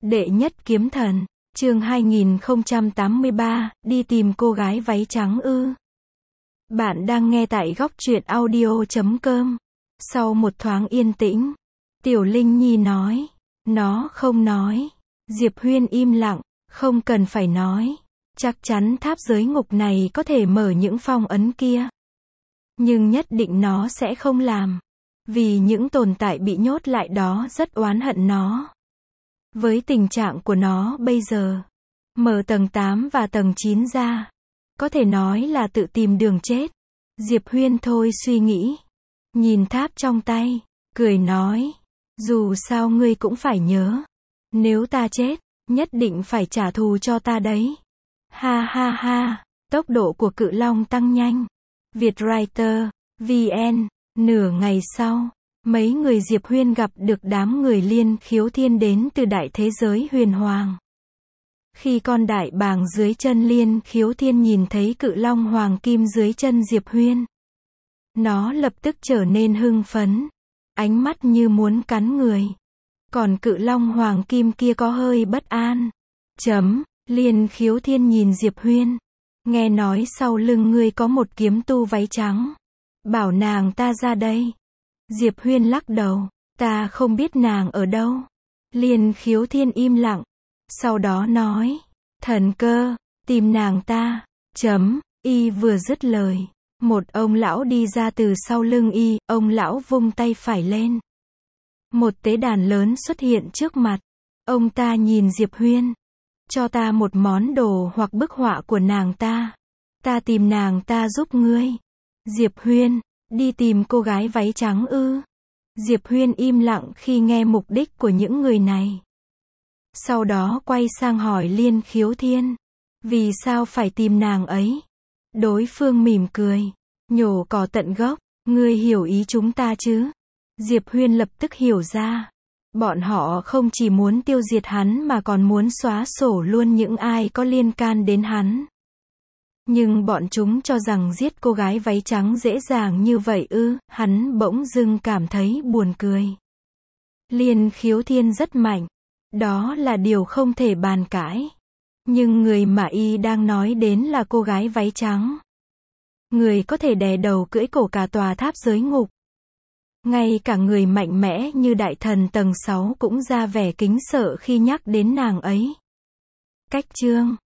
Đệ nhất kiếm thần, chương 2083, đi tìm cô gái váy trắng ư. Bạn đang nghe tại góc truyện audio.com. Sau một thoáng yên tĩnh, Tiểu Linh Nhi nói. Nó không nói. Diệp Huyên im lặng, không cần phải nói. Chắc chắn tháp giới ngục này có thể mở những phong ấn kia. Nhưng nhất định nó sẽ không làm. Vì những tồn tại bị nhốt lại đó rất oán hận nó. Với tình trạng của nó bây giờ, mở tầng 8 và tầng 9 ra, có thể nói là tự tìm đường chết. Diệp Huyên thôi suy nghĩ, nhìn tháp trong tay, cười nói, dù sao ngươi cũng phải nhớ, nếu ta chết, nhất định phải trả thù cho ta đấy. Ha ha ha, tốc độ của Cự Long tăng nhanh. Vietwriter, VN, nửa ngày sau, mấy người Diệp Huyên gặp được đám người Liên Khiếu Thiên đến từ đại thế giới huyền hoàng. Khi con đại bàng dưới chân Liên Khiếu Thiên nhìn thấy Cự Long Hoàng Kim dưới chân Diệp Huyên, nó lập tức trở nên hưng phấn, ánh mắt như muốn cắn người. Còn Cự Long Hoàng Kim kia có hơi bất an. Liên Khiếu Thiên nhìn Diệp Huyên, nghe nói sau lưng ngươi có một kiếm tu váy trắng, bảo nàng ta ra đây. Diệp Huyên lắc đầu, ta không biết nàng ở đâu. Liên Khiếu Thiên im lặng, sau đó nói, thần cơ, tìm nàng ta. Y vừa dứt lời, một ông lão đi ra từ sau lưng y, ông lão vung tay phải lên. Một tế đàn lớn xuất hiện trước mặt, ông ta nhìn Diệp Huyên, cho ta một món đồ hoặc bức họa của nàng ta tìm nàng ta giúp ngươi. Diệp Huyên, đi tìm cô gái váy trắng ư? Diệp Huyên im lặng khi nghe mục đích của những người này. Sau đó quay sang hỏi Liên Khiếu Thiên, vì sao phải tìm nàng ấy? Đối phương mỉm cười, nhổ cỏ tận gốc, ngươi hiểu ý chúng ta chứ? Diệp Huyên lập tức hiểu ra, bọn họ không chỉ muốn tiêu diệt hắn mà còn muốn xóa sổ luôn những ai có liên can đến hắn. Nhưng bọn chúng cho rằng giết cô gái váy trắng dễ dàng như vậy ư? Hắn bỗng dưng cảm thấy buồn cười. Liên Khiếu Thiên rất mạnh, đó là điều không thể bàn cãi. Nhưng người mà y đang nói đến là cô gái váy trắng. Người có thể đè đầu cưỡi cổ cả tòa tháp giới ngục. Ngay cả người mạnh mẽ như đại thần tầng 6 cũng ra vẻ kính sợ khi nhắc đến nàng ấy. Cách chương